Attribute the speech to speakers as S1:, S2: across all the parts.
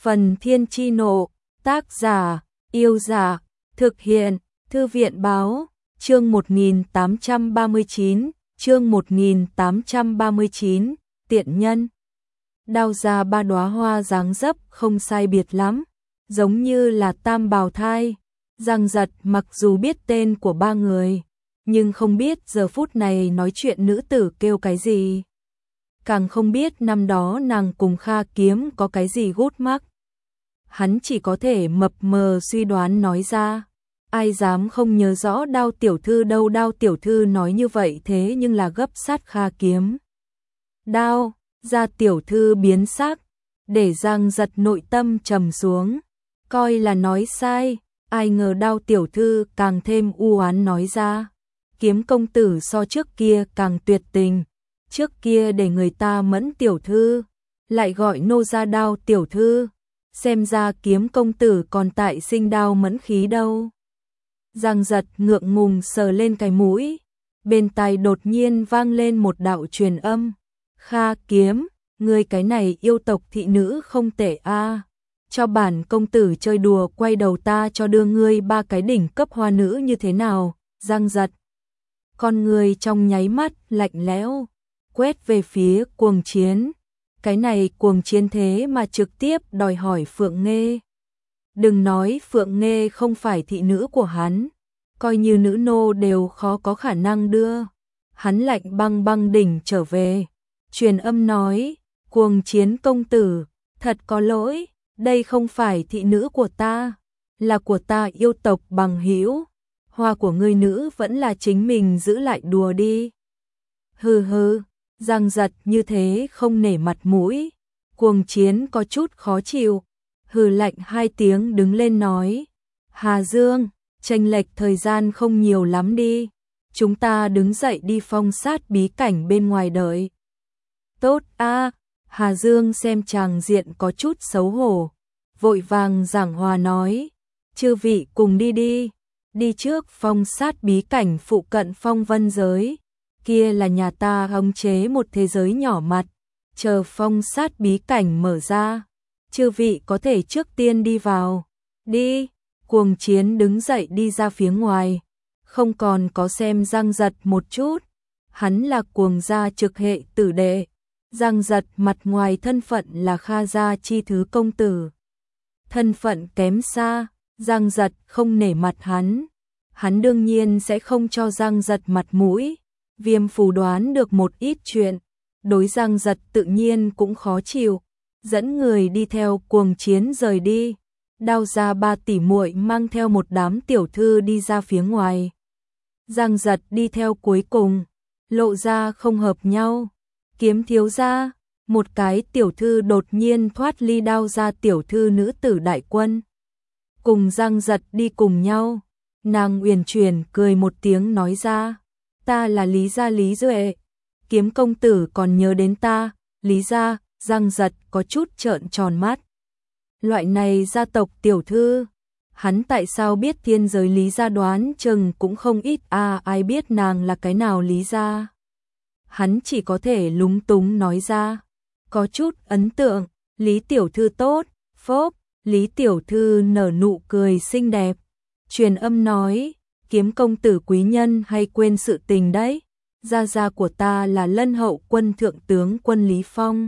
S1: Phần Thiên Chi Nộ, tác giả, Yêu Giả, thực hiện, Thư viện Báo, chương 1839, chương 1839, tiện nhân. Đao ra ba đóa hoa dáng dấp không sai biệt lắm, giống như là tam bào thai. Giang Giật mặc dù biết tên của ba người, nhưng không biết giờ phút này nói chuyện nữ tử kêu cái gì. Càng không biết năm đó nàng cùng Kha Kiếm có cái gì gút mắc. Hắn chỉ có thể mập mờ suy đoán nói ra. Ai dám không nhớ rõ Đao tiểu thư đâu. Đao tiểu thư nói như vậy thế nhưng là gấp sát Kha Kiếm. Đao, ra tiểu thư biến sắc, để Giang Giật nội tâm trầm xuống, coi là nói sai. Ai ngờ Đao tiểu thư càng thêm u oán nói ra. Kiếm công tử so trước kia càng tuyệt tình. Trước kia để người ta Mẫn tiểu thư, lại gọi nô ra Đao tiểu thư. Xem ra Kiếm công tử còn tại sinh Đao Mẫn khí đâu. Giang Giật ngượng ngùng sờ lên cái mũi. Bên tai đột nhiên vang lên một đạo truyền âm. Kha Kiếm, ngươi cái này yêu tộc thị nữ không tệ a. Cho bản công tử chơi đùa, quay đầu ta cho đưa ngươi ba cái đỉnh cấp hoa nữ như thế nào. Giang Giật, con người trong nháy mắt lạnh lẽo, quét về phía Cuồng Chiến. Cái này Cuồng Chiến thế mà trực tiếp đòi hỏi Phượng Nghê. Đừng nói Phượng Nghê không phải thị nữ của hắn, coi như nữ nô đều khó có khả năng đưa. Hắn lạnh băng băng đỉnh trở về, truyền âm nói, Cuồng Chiến công tử, thật có lỗi, đây không phải thị nữ của ta, là của ta yêu tộc bằng hữu. Hoa của ngươi nữ vẫn là chính mình giữ lại đùa đi. Hừ hừ. Giang Giật như thế không nể mặt mũi. Cuồng Chiến có chút khó chịu, hừ lạnh hai tiếng đứng lên nói, Hà Dương, chênh lệch thời gian không nhiều lắm đi, chúng ta đứng dậy đi phong sát bí cảnh bên ngoài đợi. Tốt a. Hà Dương xem chàng diện có chút xấu hổ, vội vàng giảng hòa nói, chư vị cùng đi đi, đi trước phong sát bí cảnh phụ cận phong vân giới. Kia là nhà ta khống chế một thế giới nhỏ mặt, chờ phong sát bí cảnh mở ra, chư vị có thể trước tiên đi vào. Đi. Cuồng Chiến đứng dậy đi ra phía ngoài, không còn có xem Giang Giật một chút. Hắn là Cuồng gia trực hệ tử đệ. Giang Giật mặt ngoài thân phận là Kha gia chi thứ công tử, thân phận kém xa. Giang Giật không nể mặt hắn, hắn đương nhiên sẽ không cho Giang Giật mặt mũi. Viêm phù đoán được một ít chuyện, đối Giang Giật tự nhiên cũng khó chịu, dẫn người đi theo Cuồng Chiến rời đi. Đao ra ba tỷ muội mang theo một đám tiểu thư đi ra phía ngoài. Giang Giật đi theo cuối cùng, lộ ra không hợp nhau. Kiếm thiếu gia, một cái tiểu thư đột nhiên thoát ly Đao ra tiểu thư nữ tử đại quân, cùng Giang Giật đi cùng nhau. Nàng uyển chuyển cười một tiếng nói ra, ta là Lý gia Lý Duệ, Kiếm công tử còn nhớ đến ta. Lý gia. Giang Giật có chút trợn tròn mắt. Loại này gia tộc tiểu thư, hắn tại sao biết thiên giới Lý gia, đoán chừng cũng không ít a. Ai biết nàng là cái nào Lý gia. Hắn chỉ có thể lúng túng nói ra, có chút ấn tượng. Lý tiểu thư tốt. Phốp. Lý tiểu thư nở nụ cười xinh đẹp, truyền âm nói, Kiếm công tử quý nhân hay quên sự tình đấy. Gia gia của ta là Lân hậu quân thượng tướng quân Lý Phong.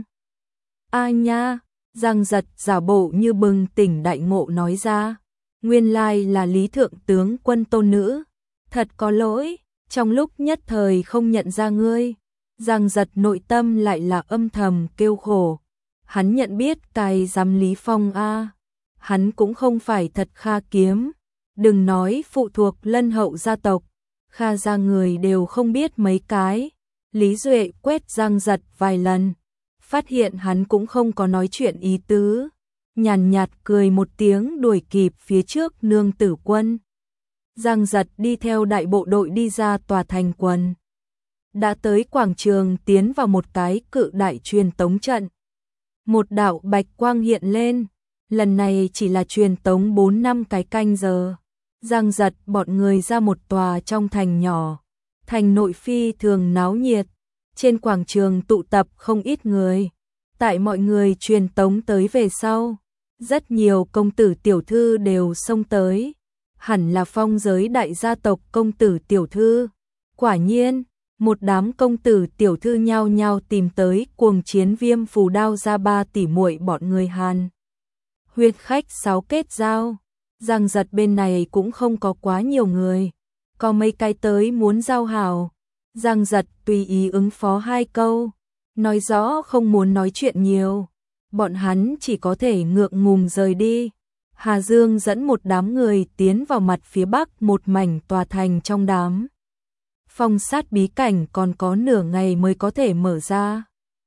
S1: A nha. Giang Giật giả bộ như bừng tỉnh đại ngộ nói ra, nguyên lai là Lý thượng tướng quân tôn nữ. Thật có lỗi, trong lúc nhất thời không nhận ra ngươi. Giang Giật nội tâm lại là âm thầm kêu khổ. Hắn nhận biết cài giám Lý Phong a. Hắn cũng không phải thật Kha Kiếm. Đừng nói phụ thuộc Lân hậu gia tộc, Kha gia người đều không biết mấy cái. Lý Duệ quét Giang Giật vài lần, phát hiện hắn cũng không có nói chuyện ý tứ, nhàn nhạt cười một tiếng đuổi kịp phía trước nương tử quân. Giang Giật đi theo đại bộ đội đi ra tòa thành quần, đã tới quảng trường, tiến vào một cái cự đại truyền tống trận. Một đạo bạch quang hiện lên, lần này chỉ là truyền tống 4-5 cái canh giờ. Giang Giật bọn người ra một tòa trong thành nhỏ, thành nội phi thường náo nhiệt, trên quảng trường tụ tập không ít người. Tại mọi người truyền tống tới về sau, Rất nhiều công tử tiểu thư đều xông tới, hẳn là phong giới đại gia tộc công tử tiểu thư. Quả nhiên, một đám công tử tiểu thư nhao nhao tìm tới cuồng chiến Viêm Phù Đao ra 3 tỷ muội bọn người Hàn. Huyết khách 6 kết giao, Giang Giật bên này cũng không có quá nhiều người, có mấy cái tới muốn giao hảo. Giang Giật tùy ý ứng phó 2 câu, nói rõ không muốn nói chuyện nhiều. Bọn hắn chỉ có thể ngượng ngùng rời đi. Hà Dương dẫn một đám người tiến vào mặt phía bắc một mảnh tòa thành trong đám. Phong sát bí cảnh còn có nửa ngày mới có thể mở ra.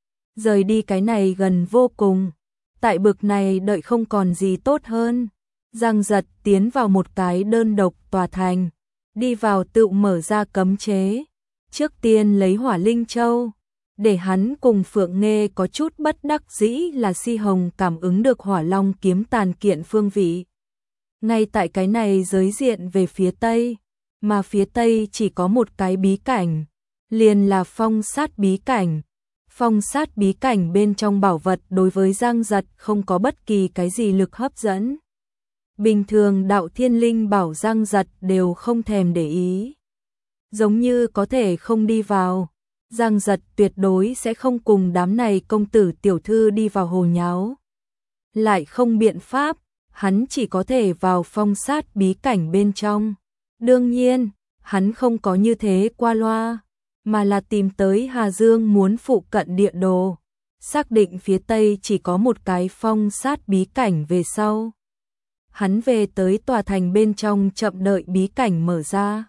S1: Rời đi cái này gần vô cùng. Tại bực này đợi không còn gì tốt hơn. Giang Giật tiến vào một cái đơn độc tòa thành. Đi vào tự mở ra cấm chế. Trước tiên lấy Hỏa Linh Châu. Để hắn cùng Phượng Nghê có chút bất đắc dĩ là Si Hồng cảm ứng được Hỏa Long kiếm tàn kiện phương vị. Ngay tại cái này giới diện về phía Tây, mà phía Tây chỉ có một cái bí cảnh, liền là phong sát bí cảnh. Phong sát bí cảnh bên trong bảo vật đối với Giang Giật không có bất kỳ cái gì lực hấp dẫn. Bình thường đạo thiên linh bảo Giang Giật đều không thèm để ý. Giống như có thể không đi vào. Giang Giật tuyệt đối sẽ không cùng đám này công tử tiểu thư đi vào hồ nháo. Lại không biện pháp, hắn chỉ có thể vào phong sát bí cảnh bên trong. Đương nhiên, hắn không có như thế qua loa, mà là tìm tới Hà Dương muốn phụ cận địa đồ. Xác định phía Tây chỉ có một cái phong sát bí cảnh về sau. Hắn về tới tòa thành bên trong chậm đợi bí cảnh mở ra.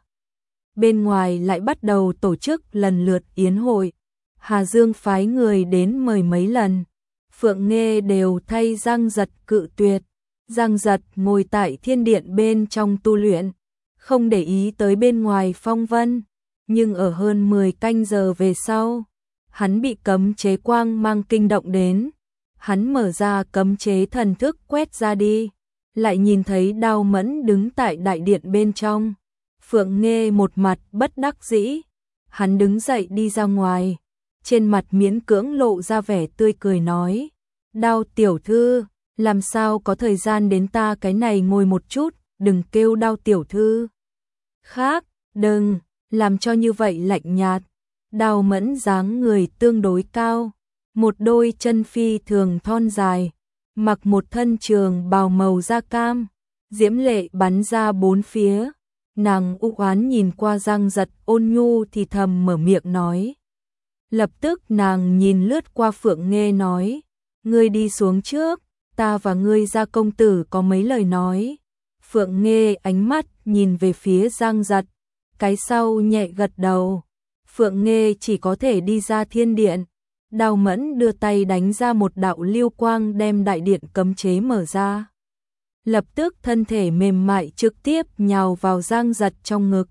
S1: Bên ngoài lại bắt đầu tổ chức lần lượt yến hội. Hà Dương phái người đến mời mấy lần. Phượng Nghê đều thay Giang Giật cự tuyệt. Giang Giật ngồi tại thiên điện bên trong tu luyện, không để ý tới bên ngoài phong vân. Nhưng ở hơn 10 canh giờ về sau, hắn bị cấm chế quang mang kinh động đến. Hắn mở ra cấm chế thần thức quét ra đi, lại nhìn thấy Đao Mẫn đứng tại đại điện bên trong. Phượng Nghê một mặt bất đắc dĩ, hắn đứng dậy đi ra ngoài, trên mặt miễn cưỡng lộ ra vẻ tươi cười nói: Đao tiểu thư, làm sao có thời gian đến ta cái này ngồi một chút, đừng kêu Đao tiểu thư. Khác, đừng, làm cho như vậy lạnh nhạt. Đao Mẫn dáng người tương đối cao, một đôi chân phi thường thon dài, mặc một thân trường bào màu da cam, diễm lệ bắn ra bốn phía. Nàng u oán nhìn qua Giang Giật ôn nhu thì thầm mở miệng nói. Lập tức nàng nhìn lướt qua Phượng Nghê nói: Ngươi đi xuống trước, ta và ngươi gia công tử có mấy lời nói. Phượng Nghê ánh mắt nhìn về phía Giang Giật, cái sau nhẹ gật đầu. Phượng Nghê chỉ có thể đi ra thiên điện. Đao Mẫn đưa tay đánh ra một đạo lưu quang đem đại điện cấm chế mở ra. Lập tức thân thể mềm mại trực tiếp nhào vào Giang Giật trong ngực.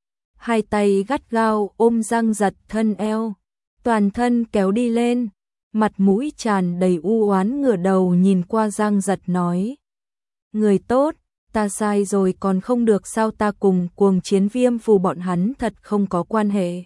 S1: Hai tay gắt gao ôm Giang Giật thân eo, toàn thân kéo đi lên, mặt mũi tràn đầy u oán ngửa đầu nhìn qua Giang Giật nói: Người tốt, ta sai rồi còn không được sao, ta cùng cuồng chiến Viêm Phù bọn hắn thật không có quan hệ.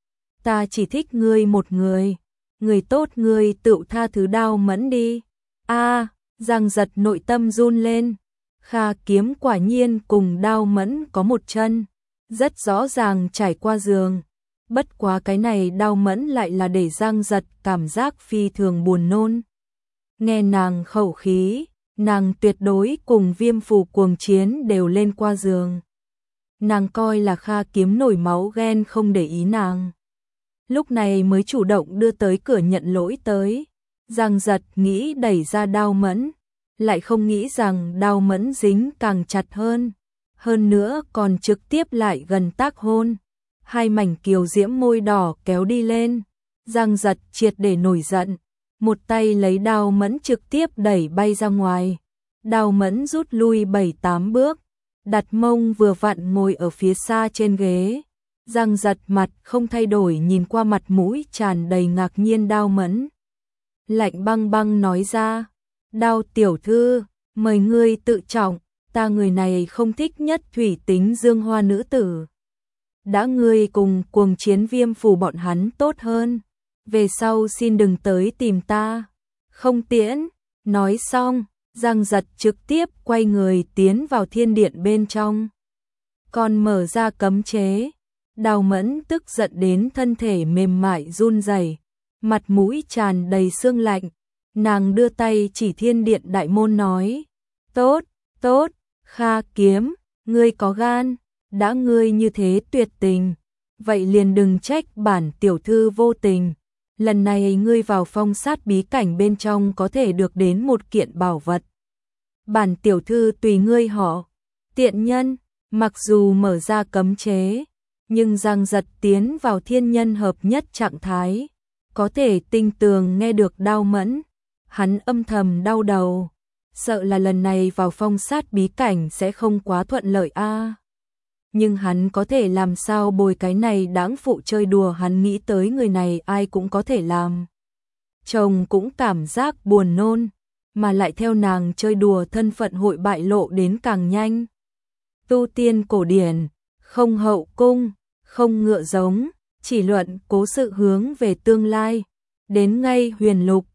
S1: Ta chỉ thích ngươi một người, người tốt ngươi tự tha thứ Đao Mẫn đi. A, Giang Giật nội tâm run lên. Kha kiếm quả nhiên cùng Đao Mẫn có một chân, rất rõ ràng trải qua giường. Bất quá cái này Đao Mẫn lại là để Giang Giật cảm giác phi thường buồn nôn. Nghe nàng khẩu khí, nàng tuyệt đối cùng Viêm Phù cuồng chiến đều lên qua giường. Nàng coi là Kha kiếm nổi máu ghen không để ý nàng. Lúc này mới chủ động đưa tới cửa nhận lỗi tới. Giang Giật nghĩ đẩy ra Đao Mẫn, lại không nghĩ rằng Đao Mẫn dính càng chặt hơn. Hơn nữa còn trực tiếp lại gần tác hôn. Hai mảnh kiều diễm môi đỏ kéo đi lên. Giang Giật triệt để nổi giận, một tay lấy Đao Mẫn trực tiếp đẩy bay ra ngoài. Đao Mẫn rút lui 7-8 bước, đặt mông vừa vặn ngồi ở phía xa trên ghế. Giang Giật mặt không thay đổi nhìn qua mặt mũi tràn đầy ngạc nhiên Đao Mẫn. Lạnh băng băng nói ra: Đao tiểu thư, mời ngươi tự trọng, ta người này không thích nhất thủy tính dương hoa nữ tử. Đã ngươi cùng cuồng chiến Viêm Phù bọn hắn tốt hơn, về sau xin đừng tới tìm ta. Không tiễn. Nói xong, Giang Giật trực tiếp quay người tiến vào thiên điện bên trong. Còn mở ra cấm chế. Đào Mẫn tức giận đến thân thể mềm mại run rẩy, mặt mũi tràn đầy sương lạnh. Nàng đưa tay chỉ thiên điện đại môn nói, tốt, tốt, Kha Kiếm, ngươi có gan, đã ngươi như thế tuyệt tình, vậy liền đừng trách bản tiểu thư vô tình. Lần này ngươi vào phong sát bí cảnh bên trong có thể được đến một kiện bảo vật. Bản tiểu thư tùy ngươi họ. Tiện nhân, mặc dù mở ra cấm chế, nhưng Giang Giật tiến vào thiên nhân hợp nhất trạng thái, có thể tinh tường nghe được Đao Mẫn. Hắn âm thầm đau đầu, sợ là lần này vào phong sát bí cảnh sẽ không quá thuận lợi a. Nhưng hắn có thể làm sao bồi cái này đáng phụ chơi đùa, hắn nghĩ tới người này ai cũng có thể làm. Chồng cũng cảm giác buồn nôn, mà lại theo nàng chơi đùa thân phận hội bại lộ đến càng nhanh. Tu tiên cổ điển, không hậu cung, không ngựa giống, chỉ luận cố sự hướng về tương lai, đến ngay huyền lục,